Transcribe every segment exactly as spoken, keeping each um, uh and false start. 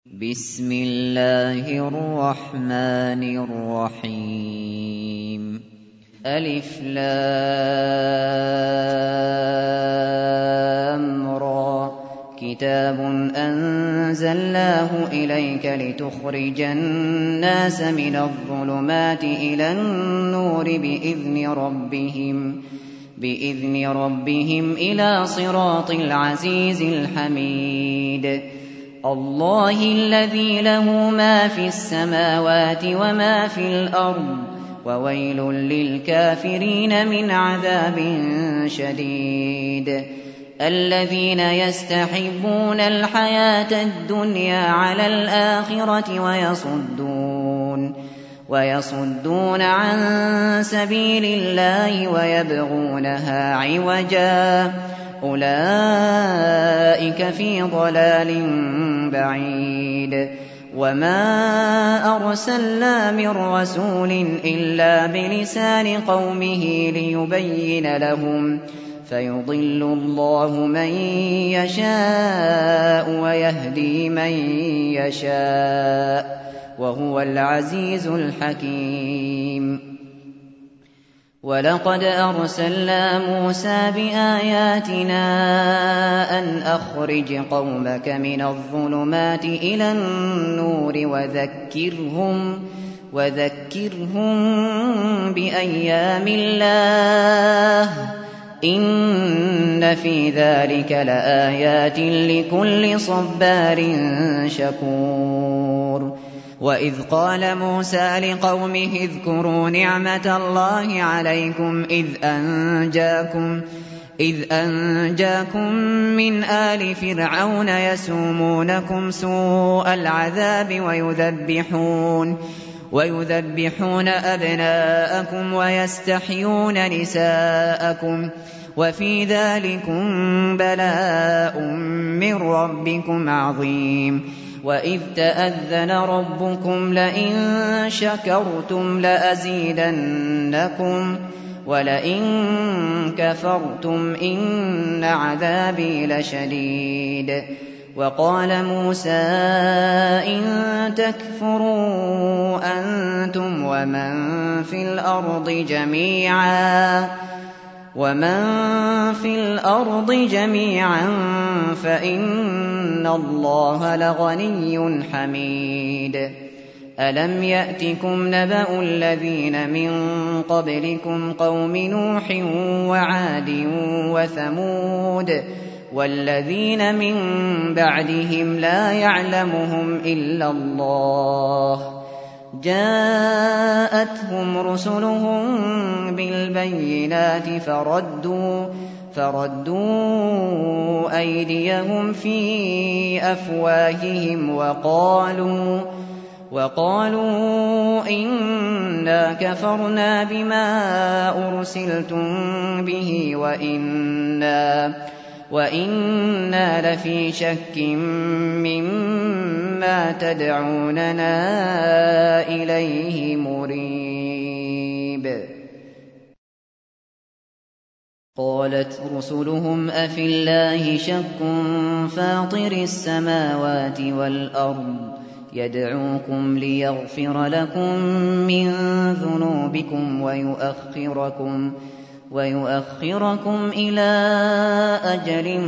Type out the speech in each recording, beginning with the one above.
بسم الله الرحمن الرحيم ألف لام را كتاب أنزلناه إليك لتخرج الناس من الظلمات إلى النور بإذن ربهم بإذن ربهم إلى صراط العزيز الحميد الله الذي له ما في السماوات وما في الأرض وويل للكافرين من عذاب شديد الذين يستحبون الحياة الدنيا على الآخرة ويصدون ويصدون عن سبيل الله ويبغونها عوجا أولئك في ضلال بعيد وما أرسلنا من رسول إلا بلسان قومه ليبين لهم فيضل الله من يشاء ويهدي من يشاء وهو العزيز الحكيم ولقد أرسلنا موسى بآياتنا أن أخرج قومك من الظلمات إلى النور وذكرهم وذكرهم بأيام الله إن في ذلك لآيات لكل صبار شكور وإذ قال موسى لقومه اذكروا نعمة الله عليكم إذ أنجاكم إذ أنجاكم من آل فرعون يسومونكم سوء العذاب ويذبحون ويذبحون أبناءكم ويستحيون نساءكم وفي ذلكم بلاء من ربكم عظيم وإذ تأذن ربكم لئن شكرتم لأزيدنكم ولئن كفرتم إن عذابي لشديد وقال موسى إن تكفروا أنتم ومن في الأرض جميعا ومن في الأرض جميعا فإن الله لغني حميد ألم يأتكم نبأ الذين من قبلكم قوم نوح وعاد وثمود والذين من بعدهم لا يعلمهم إلا الله جاءتهم رسلهم بالبينات فردوا فردوا أيديهم في أفواههم وقالوا وقالوا إنا كفرنا بما أرسلتم به وإنا وإنا لفي شك مما تدعوننا إليه مريب قالت رسلهم أفي الله شك فاطر السماوات والأرض يدعوكم ليغفر لكم من ذنوبكم ويؤخركم ويؤخركم إلى أجل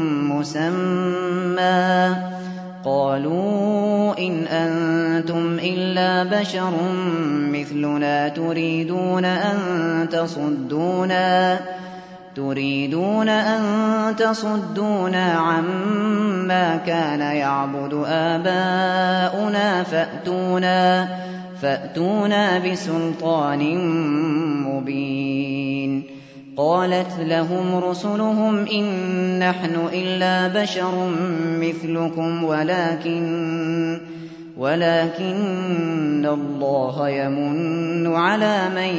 مسمى قالوا إن أنتم إلا بشر مثلنا تريدون أن تصدونا تريدون أن تصدونا عما كان يعبد آباؤنا فأتونا فأتونا بسلطان مبين قالت لهم رسلهم إن نحن إلا بشر مثلكم ولكن ولكن الله يمن على من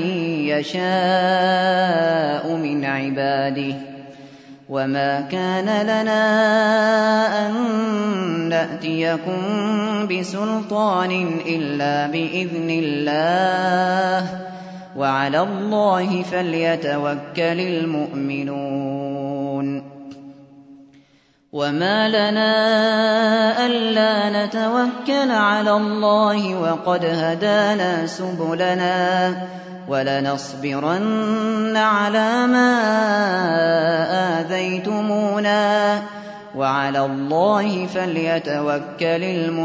يشاء من عباده وما كان لنا أن نأتيكم بسلطان إلا بإذن الله وعلى الله فليتوكل المؤمنون وما لنا ألا نتوكل على الله وقد هدانا سبلنا ولنصبرن على ما آذيتمونا وعلى الله فليتوكل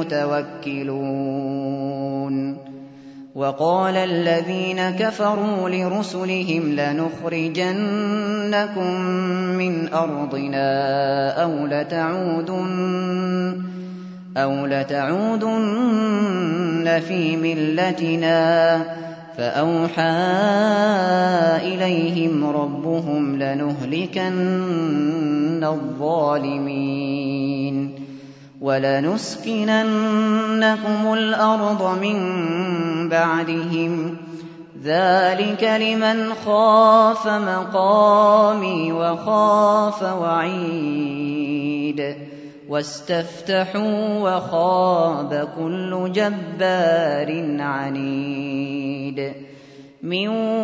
المتوكلون. وقال الذين كفروا لرسلهم لنخرجنكم من أرضنا أو لتعودن, أو لتعودن في ملتنا فأوحى إليهم ربهم لنهلكن الظالمين ولنسكننكم الأرض من بعدهم ذلك لمن خاف مقامي وخاف وعيد واستفتحوا وخاب كل جبار عنيد من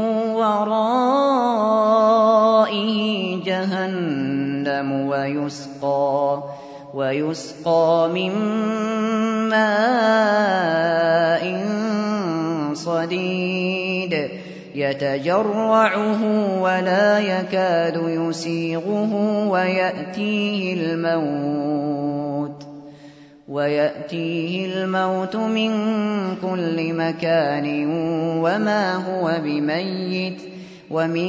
ورائه جهنم ويسقى ويسقى من ماء صديد يتجرعه ولا يكاد يسيغه ويأتيه الموت ويأتيه الموت من كل مكان وما هو بميت ومن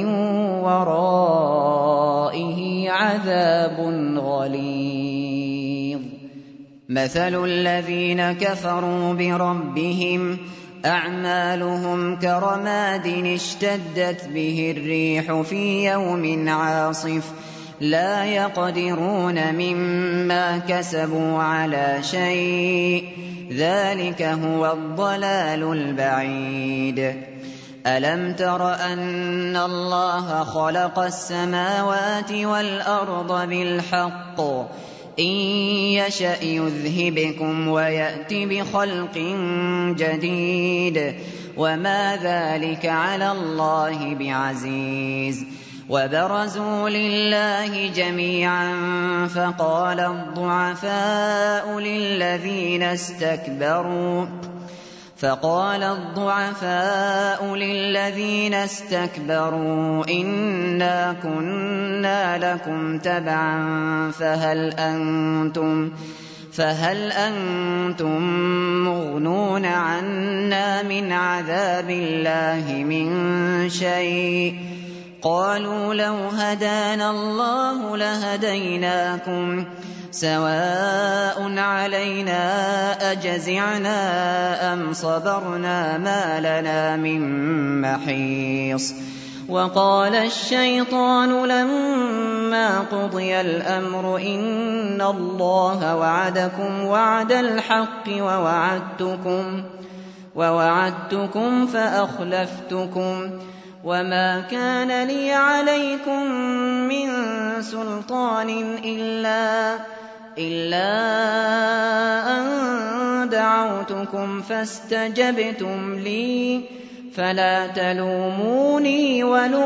ورائه عذاب غليظ. مثل الذين كفروا بربهم أعمالهم كرماد اشتدت به الريح في يوم عاصف لا يقدرون مما كسبوا على شيء ذلك هو الضلال البعيد. ألم تر أن الله خلق السماوات والأرض بالحق إن يشأ يذهبكم ويأت بخلق جديد وما ذلك على الله بعزيز. وبرزوا لله جميعا فقال الضعفاء للذين استكبروا فقال الضعفاء للذين استكبروا إنا كنا لكم تبعا فهل أنتم فهل أنتم مغنون عنا من عذاب الله من شيء قالوا لو هدانا الله لهديناكم سواء علينا أجزعنا أم صبرنا ما لنا من محيص. وقال الشيطان لما قضي الأمر إن الله وعدكم وعد الحق ووعدتكم, ووعدتكم فأخلفتكم وما كان لي عليكم من سلطان إلا إلا أن دعوتكم فاستجبتم لي فلا تلوموني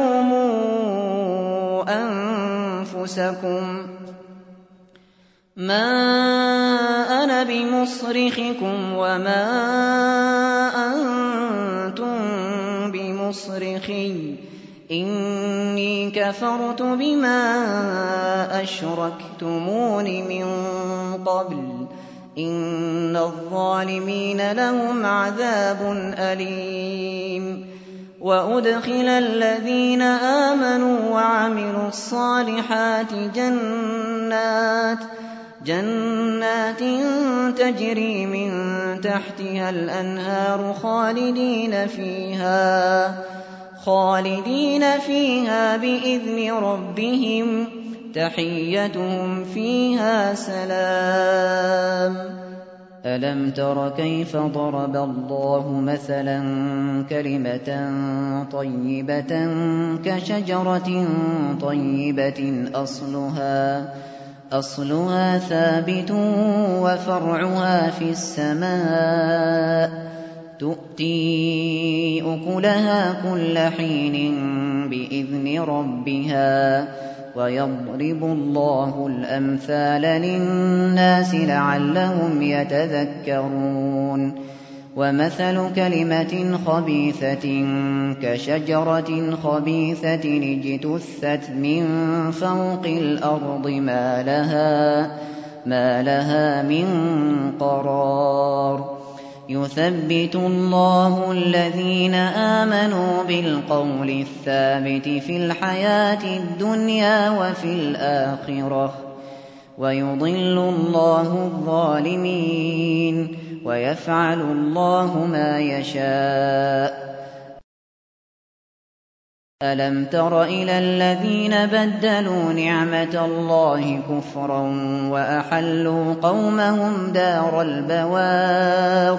ولوموا أنفسكم ما أنا بمصرخكم وما أنتم بمصرخي إني كفرت بما أشركتمون من قبل إن الظالمين لهم عذاب أليم. وأدخل الذين آمنوا وعملوا الصالحات جنات جنات تجري من تحتها الأنهار خالدين فيها خالدين فيها بإذن ربهم تحيتهم فيها سلام. ألم تر كيف ضرب الله مثلا كلمة طيبة كشجرة طيبة أصلها أصلها ثابت وفرعها في السماء تؤتي أكلها كل حين بإذن ربها ويضرب الله الأمثال للناس لعلهم يتذكرون ومثل كلمة خبيثة كشجرة خبيثة اجتثت من فوق الأرض ما لها, ما لها من قرار يثبت الله الذين آمنوا بالقول الثابت في الحياة الدنيا وفي الآخرة ويضل الله الظالمين ويفعل الله ما يشاء ألم تر إلى الذين بدلوا نعمة الله كفرا وأحلوا قومهم دار البوار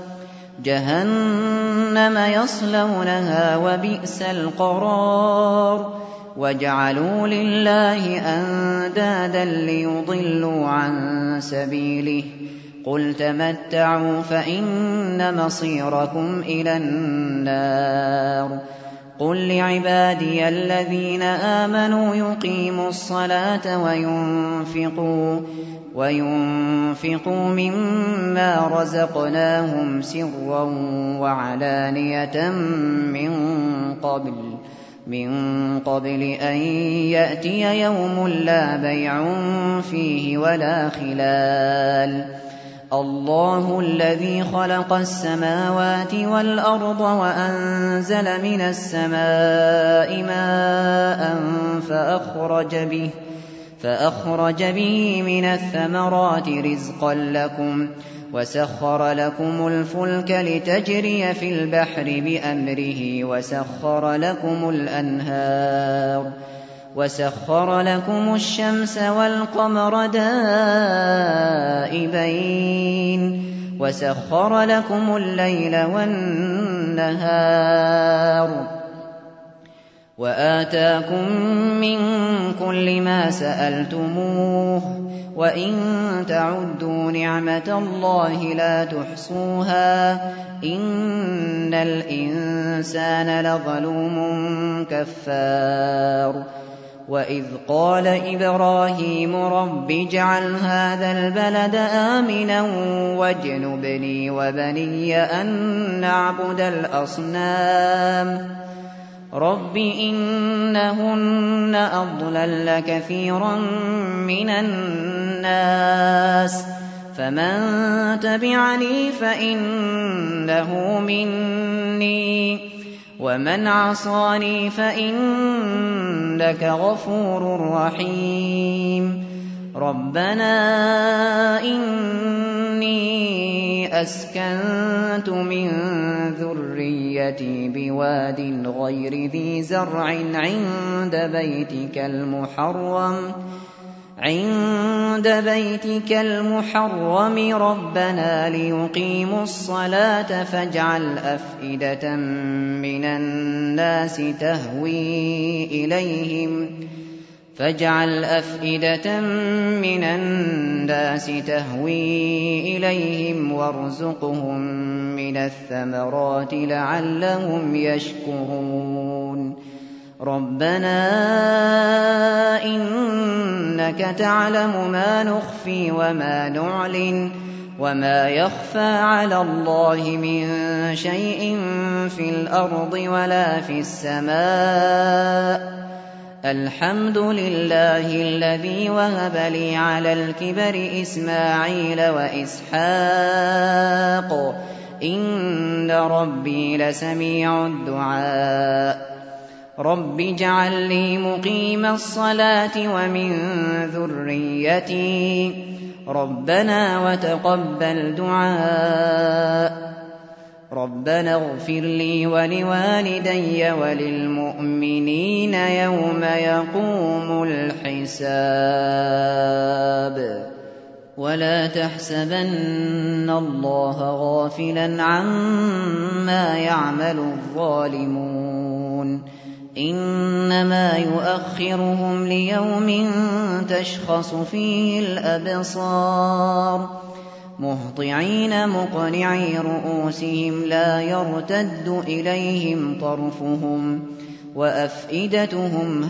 جهنم يصلونها وبئس القرار وجعلوا لله أندادا ليضلوا عن سبيله قل تمتعوا فإن مصيركم إلى النار قل لعبادي الذين آمنوا يقيموا الصلاة وينفقوا, وينفقوا مما رزقناهم سرا وعلانية من قبل, من قبل أن يأتي يوم لا بيع فيه ولا خلال الله الذي خلق السماوات والأرض وأنزل من السماء ماء فأخرج به, فأخرج به من الثمرات رزقا لكم وسخر لكم الفلك لتجري في البحر بأمره وسخر لكم الأنهار وسخر لكم الشمس والقمر دائبين وسخر لكم الليل والنهار وآتاكم من كل ما سألتموه وإن تعدوا نعمة الله لا تحصوها إن الإنسان لظلوم كفار وإذ قال إبراهيم رب اجعل هذا البلد آمنا واجنبني وبني أن نعبد الأصنام رب إنهن أضللن كثيرا من الناس فمن تبعني فإنه مني ومن عصاني فإنك غفور رحيم ربنا إني أسكنت من ذريتي بواد غير ذي زرع عند بيتك المحرم عند بيتك المحرم ربنا ليقيموا الصلاة فاجعل أفئدة من الناس تهوي إليهم فاجعل أفئدة من الناس تهوي إليهم وارزقهم من الثمرات لعلهم يشكرون ربنا إنك تعلم ما نخفي وما نعلن وما يخفى على الله من شيء في الأرض ولا في السماء الحمد لله الذي وهب لي على الكبر إسماعيل وإسحاق إن ربي لسميع الدعاء رب اجعل لي مقيم الصلاة ومن ذريتي ربنا وتقبل دعاء ربنا اغفر لي ولوالدي وللمؤمنين يوم يقوم الحساب ولا تحسبن الله غافلا عما يعمل الظالمون إنما يؤخرهم ليوم تشخص فيه الأبصار مهطعين مقنعي رؤوسهم لا يرتد إليهم طرفهم وأفئدتهم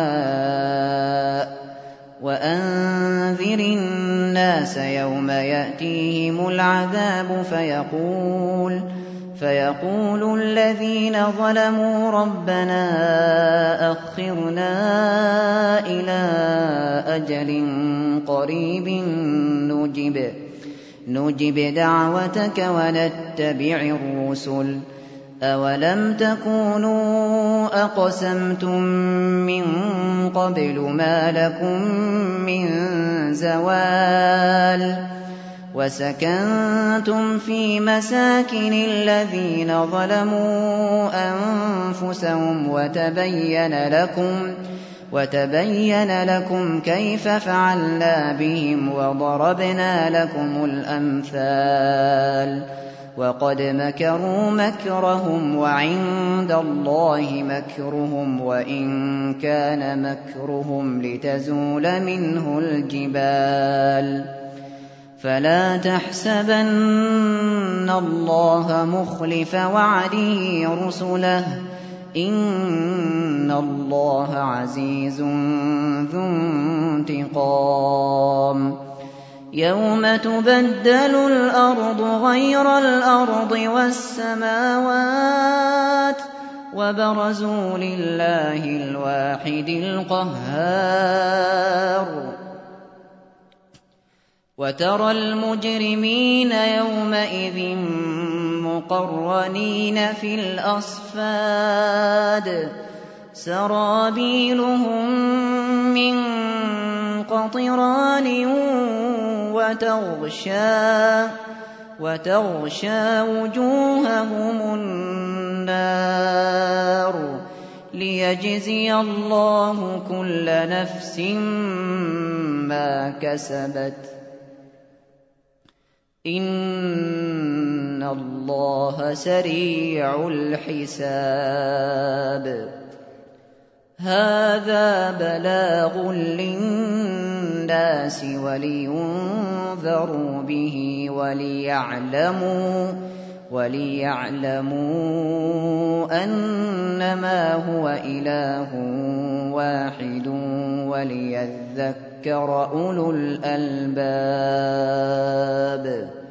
هواء وأنذر الناس يوم يأتيهم العذاب فيقول فيقول الذين ظلموا ربنا أخرنا إلى أجل قريب نجب نجب دعوتك ونتبع الرسل أولم تكونوا أقسمتم من قبل ما لكم من زوال وسكنتم في مساكن الذين ظلموا أنفسهم وتبين لكم وتبين لكم كيف فعلنا بهم وضربنا لكم الأمثال وقد مكروا مكرهم وعند الله مكرهم وإن كان مكرهم لتزول منه الجبال فلا تحسبن الله مخلف وعده رسله إن الله عزيز ذو انتقام يوم تبدل الأرض غير الأرض والسماوات وبرزوا لله الواحد القهار وترى المجرمين يومئذ مقرنين في الأصفاد سرابيلهم من قطران وتغشى, وتغشى وجوههم النار ليجزي الله كل نفس ما كسبت إن الله سريع الحساب هذا بلاغ للناس ولينذروا به وليعلموا وليعلموا أنما هو إله واحد وليذكر أولو الألباب